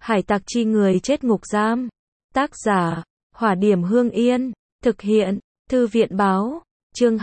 Hải tặc chi người chết ngục giam. Tác giả, Hỏa Điểm Hương Yên. Thực hiện, Thư viện báo. Chương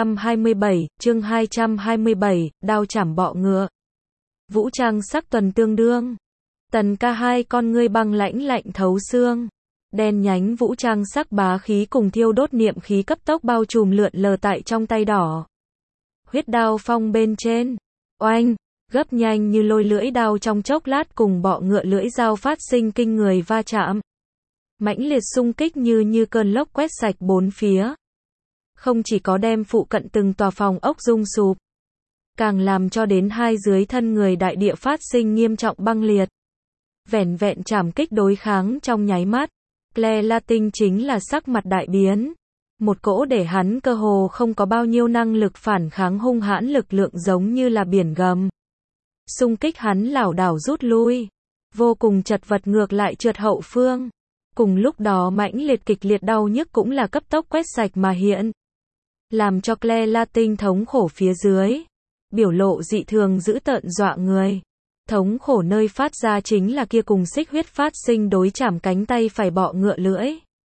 227, đao chảm bọ ngựa. Vũ trang sắc tuần tương đương. Tần ca hai con ngươi băng lãnh lạnh thấu xương. Đen nhánh vũ trang sắc bá khí cùng thiêu đốt niệm khí cấp tốc bao trùm lượn lờ tại trong tay đỏ. Huyết đao phong bên trên. Oanh, gấp nhanh như lôi lưỡi đao trong chốc lát cùng bọ ngựa lưỡi dao phát sinh kinh người va chạm. Mãnh liệt xung kích như cơn lốc quét sạch bốn phía. Không chỉ có đem phụ cận từng tòa phòng ốc rung sụp, càng làm cho đến hai dưới thân người đại địa phát sinh nghiêm trọng băng liệt. Vẻn vẹn chảm kích đối kháng trong nháy mắt, Claire Latin chính là sắc mặt đại biến. Một cỗ để hắn cơ hồ không có bao nhiêu năng lực phản kháng hung hãn lực lượng giống như là biển gầm. Xung kích hắn lảo đảo rút lui, vô cùng chật vật ngược lại trượt hậu phương. Cùng lúc đó mãnh liệt kịch liệt đau nhức cũng là cấp tốc quét sạch mà hiện. Làm cho Claire Latin thống khổ phía dưới. Biểu lộ dị thường dữ tợn dọa người. Thống khổ nơi phát ra chính là kia cùng xích huyết phát sinh đối chảm cánh tay phải bọ ngựa lưỡi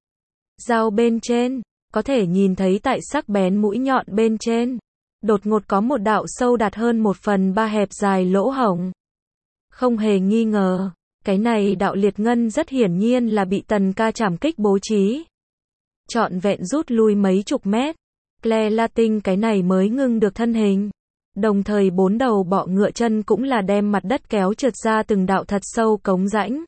dao bên trên, có thể nhìn thấy tại sắc bén mũi nhọn bên trên, đột ngột có một đạo sâu đạt hơn 1/3 hẹp dài lỗ hổng. Không hề nghi ngờ, cái này đạo liệt ngân rất hiển nhiên là bị tần ca chảm kích bố trí. Trọn vẹn rút lui mấy chục mét, Claire Latin cái này mới ngưng được thân hình. Đồng thời bốn đầu bọ ngựa chân cũng là đem mặt đất kéo trượt ra từng đạo thật sâu cống rãnh.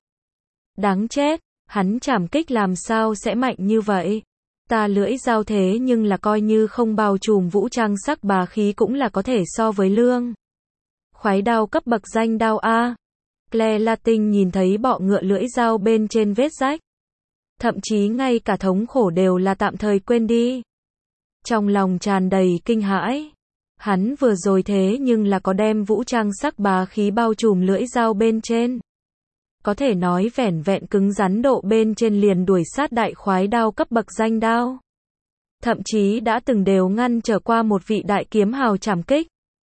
Đáng chết, hắn chảm kích làm sao sẽ mạnh như vậy? Ta lưỡi dao thế nhưng là coi như không bao trùm vũ trang sắc bá khí cũng là có thể so với lương. Khoái đao cấp bậc danh đao A. Claire Latin nhìn thấy bọ ngựa lưỡi dao bên trên vết rách. Thậm chí ngay cả thống khổ đều là tạm thời quên đi. Trong lòng tràn đầy kinh hãi. Hắn vừa rồi thế nhưng là có đem vũ trang sắc bá khí bao trùm lưỡi dao bên trên. Có thể nói vẻn vẹn cứng rắn độ bên trên liền đuổi sát đại khoái đao cấp bậc danh đao. Thậm chí đã từng đều ngăn trở qua một vị đại kiếm hào chảm kích.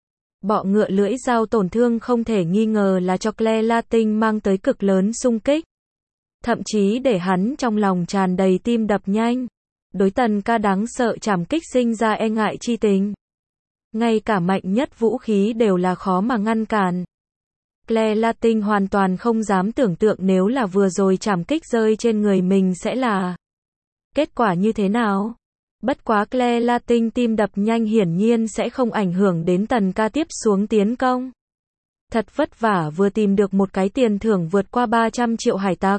Bọ ngựa lưỡi dao tổn thương không thể nghi ngờ là cho Claire Latin mang tới cực lớn xung kích. Thậm chí để hắn trong lòng tràn đầy tim đập nhanh. Đối tần ca đáng sợ chảm kích sinh ra e ngại chi tình. Ngay cả mạnh nhất vũ khí đều là khó mà ngăn cản. Claire Latin hoàn toàn không dám tưởng tượng nếu là vừa rồi chảm kích rơi trên người mình sẽ là kết quả như thế nào. Bất quá Claire Latin tim đập nhanh hiển nhiên sẽ không ảnh hưởng đến tần ca tiếp xuống tiến công. Thật vất vả vừa tìm được một cái tiền thưởng vượt qua 300 triệu hải tặc.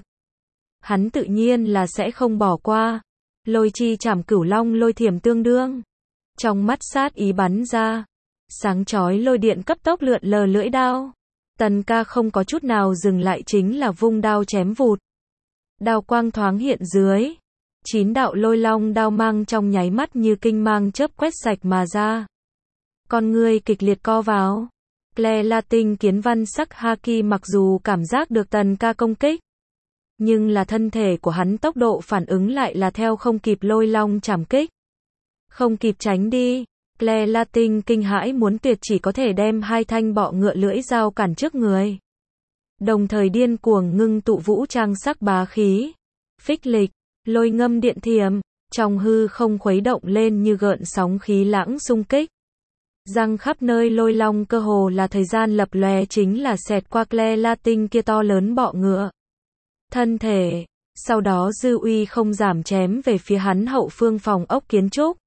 Hắn tự nhiên là sẽ không bỏ qua. Lôi chi chảm cửu long lôi thiểm tương đương. Trong mắt sát ý bắn ra. Sáng chói lôi điện cấp tốc lượn lờ lưỡi đao. Tần ca không có chút nào dừng lại chính là vung đao chém vụt. Đao quang thoáng hiện dưới. 9 đạo lôi long đao mang trong nháy mắt như kinh mang chớp quét sạch mà ra. Con ngươi kịch liệt co vào. Claire Latin kiến văn sắc haki mặc dù cảm giác được tần ca công kích. Nhưng là thân thể của hắn tốc độ phản ứng lại là theo không kịp lôi long chảm kích. Không kịp tránh đi. Claire Latin kinh hãi muốn tuyệt chỉ có thể đem hai thanh bọ ngựa lưỡi dao cản trước người. Đồng thời điên cuồng ngưng tụ vũ trang sắc bá khí. Phích lịch, lôi ngâm điện thiểm, trong hư không khuấy động lên như gợn sóng khí lãng xung kích. Răng khắp nơi lôi long cơ hồ là thời gian lập lòe chính là xẹt qua Claire Latin kia to lớn bọ ngựa. Thân thể, sau đó dư uy không giảm chém về phía hắn hậu phương phòng ốc kiến trúc.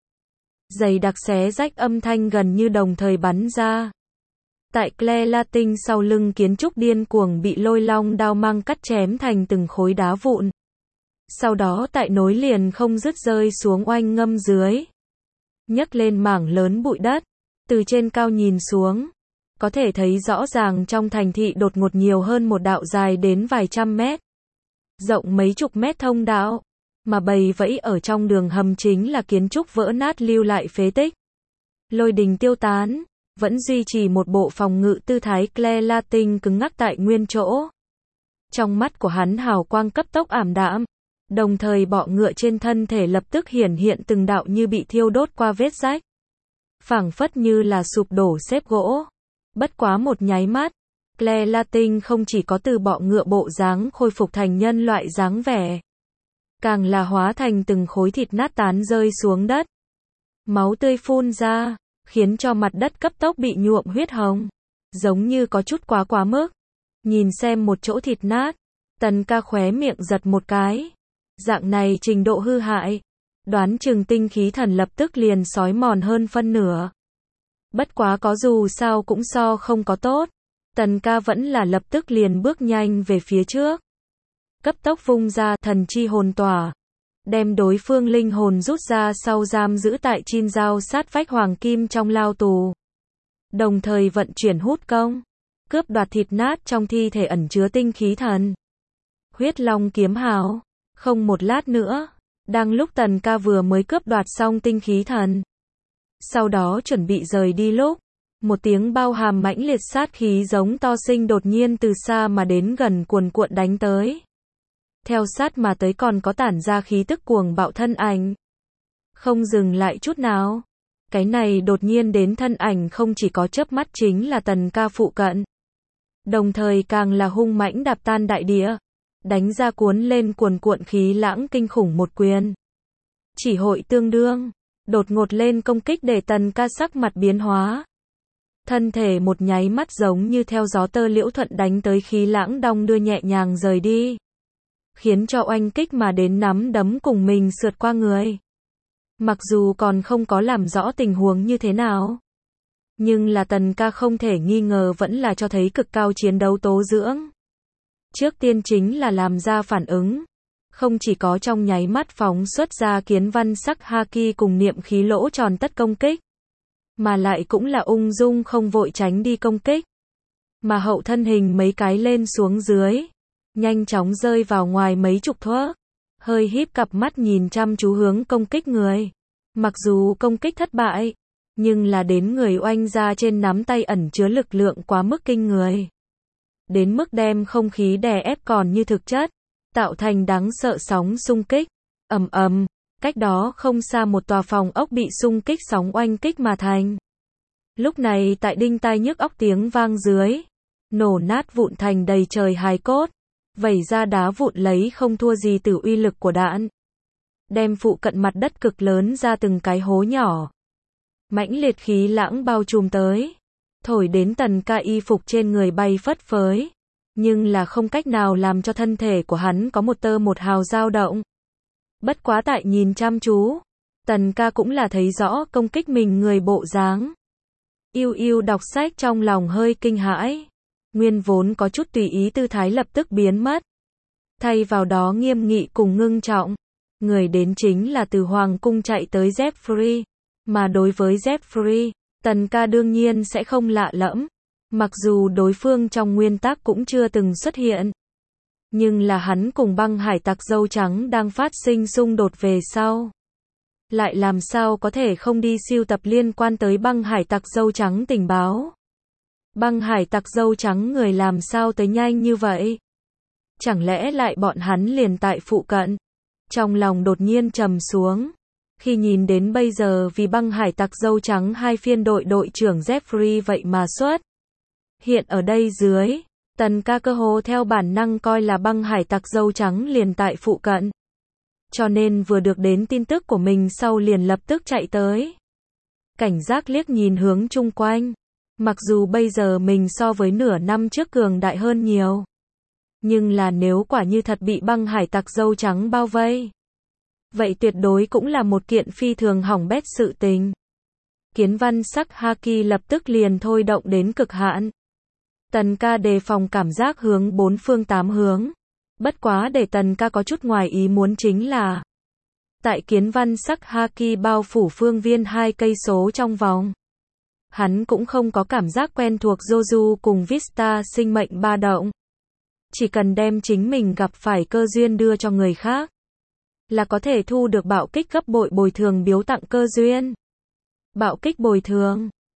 Dày đặc xé rách âm thanh gần như đồng thời bắn ra. Tại Claire Latin sau lưng kiến trúc điên cuồng bị lôi long đao mang cắt chém thành từng khối đá vụn. Sau đó tại nối liền không dứt rơi xuống oanh ngâm dưới. Nhấc lên mảng lớn bụi đất. Từ trên cao nhìn xuống. Có thể thấy rõ ràng trong thành thị đột ngột nhiều hơn một đạo dài đến vài trăm mét. Rộng mấy chục mét thông đạo. Mà bầy vẫy ở trong đường hầm chính là kiến trúc vỡ nát lưu lại phế tích. Lôi đình tiêu tán, vẫn duy trì một bộ phòng ngự tư thái Claire Latin cứng ngắc tại nguyên chỗ. Trong mắt của hắn hào quang cấp tốc ảm đạm, đồng thời bọ ngựa trên thân thể lập tức hiển hiện từng đạo như bị thiêu đốt qua vết rách. Phảng phất như là sụp đổ xếp gỗ. Bất quá một nháy mắt, Claire Latin không chỉ có từ bọ ngựa bộ dáng khôi phục thành nhân loại dáng vẻ, càng là hóa thành từng khối thịt nát tán rơi xuống đất. Máu tươi phun ra, khiến cho mặt đất cấp tốc bị nhuộm huyết hồng, giống như có chút quá mức. Nhìn xem một chỗ thịt nát, Tần Ca khóe miệng giật một cái. Dạng này trình độ hư hại, đoán chừng tinh khí thần lập tức liền xói mòn hơn phân nửa. Bất quá có dù sao cũng so không có tốt, Tần Ca vẫn là lập tức liền bước nhanh về phía trước. Cấp tốc vung ra thần chi hồn tỏa, đem đối phương linh hồn rút ra sau giam giữ tại chin dao sát vách hoàng kim trong lao tù. Đồng thời vận chuyển hút công, cướp đoạt thịt nát trong thi thể ẩn chứa tinh khí thần. Huyết Long kiếm hào. Không một lát nữa, đang lúc Tần Ca vừa mới cướp đoạt xong tinh khí thần, sau đó chuẩn bị rời đi lúc, một tiếng bao hàm mãnh liệt sát khí giống to sinh đột nhiên từ xa mà đến gần cuồn cuộn đánh tới. Theo sát mà tới còn có tản ra khí tức cuồng bạo thân ảnh. Không dừng lại chút nào. Cái này đột nhiên đến thân ảnh không chỉ có chớp mắt chính là Tần Ca phụ cận. Đồng thời càng là hung mãnh đạp tan đại địa. Đánh ra cuốn lên cuồn cuộn khí lãng kinh khủng một quyền. Chỉ hội tương đương. Đột ngột lên công kích để Tần Ca sắc mặt biến hóa. Thân thể một nháy mắt giống như theo gió tơ liễu thuận đánh tới khí lãng đong đưa nhẹ nhàng rời đi. Khiến cho oanh kích mà đến nắm đấm cùng mình sượt qua người. Mặc dù còn không có làm rõ tình huống như thế nào, nhưng là Tần Ca không thể nghi ngờ vẫn là cho thấy cực cao chiến đấu tố dưỡng. Trước tiên chính là làm ra phản ứng, không chỉ có trong nháy mắt phóng xuất ra kiến văn sắc haki cùng niệm khí lỗ tròn tất công kích, mà lại cũng là ung dung không vội tránh đi công kích, mà hậu thân hình mấy cái lên xuống dưới, nhanh chóng rơi vào ngoài mấy chục thước, hơi híp cặp mắt nhìn chăm chú hướng công kích người. Mặc dù công kích thất bại, nhưng là đến người oanh ra trên nắm tay ẩn chứa lực lượng quá mức kinh người. Đến mức đem không khí đè ép còn như thực chất, tạo thành đáng sợ sóng xung kích. Ầm ầm, cách đó không xa một tòa phòng ốc bị xung kích sóng oanh kích mà thành. Lúc này tại đinh tai nhức óc tiếng vang dưới, nổ nát vụn thành đầy trời hài cốt, vẩy ra đá vụn lấy không thua gì từ uy lực của đạn. Đem phụ cận mặt đất cực lớn ra từng cái hố nhỏ. Mãnh liệt khí lãng bao trùm tới, thổi đến Tần Ca y phục trên người bay phất phới, nhưng là không cách nào làm cho thân thể của hắn có một tơ một hào dao động. Bất quá tại nhìn chăm chú, Tần Ca cũng là thấy rõ công kích mình người bộ dáng. Yêu yêu đọc sách trong lòng hơi kinh hãi, nguyên vốn có chút tùy ý tư thái lập tức biến mất. Thay vào đó nghiêm nghị cùng ngưng trọng. Người đến chính là từ Hoàng cung chạy tới Jeffrey, mà đối với Jeffrey, Tần Ca đương nhiên sẽ không lạ lẫm, mặc dù đối phương trong nguyên tắc cũng chưa từng xuất hiện. Nhưng là hắn cùng băng hải tặc dâu trắng đang phát sinh xung đột về sau. Lại làm sao có thể không đi sưu tập liên quan tới băng hải tặc dâu trắng tình báo. Băng hải tặc dâu trắng người làm sao tới nhanh như vậy? Chẳng lẽ lại bọn hắn liền tại phụ cận? Trong lòng đột nhiên trầm xuống, khi nhìn đến bây giờ vì băng hải tặc dâu trắng hai phiên đội trưởng Jeffrey vậy mà xuất hiện ở đây dưới, Tần Ca cơ hồ theo bản năng coi là băng hải tặc dâu trắng liền tại phụ cận. Cho nên vừa được đến tin tức của mình sau liền lập tức chạy tới. Cảnh giác liếc nhìn hướng chung quanh, mặc dù bây giờ mình so với nửa năm trước cường đại hơn nhiều. Nhưng là nếu quả như thật bị băng hải tặc dâu trắng bao vây, vậy tuyệt đối cũng là một kiện phi thường hỏng bét sự tình. Kiến văn sắc haki lập tức liền thôi động đến cực hạn. Tần Ca đề phòng cảm giác hướng bốn phương tám hướng. Bất quá để Tần Ca có chút ngoài ý muốn chính là, tại kiến văn sắc haki bao phủ phương viên 2 cây số trong vòng, hắn cũng không có cảm giác quen thuộc Joju cùng Vista sinh mệnh ba động. Chỉ cần đem chính mình gặp phải cơ duyên đưa cho người khác, là có thể thu được bạo kích gấp bội bồi thường biếu tặng cơ duyên. Bạo kích bồi thường,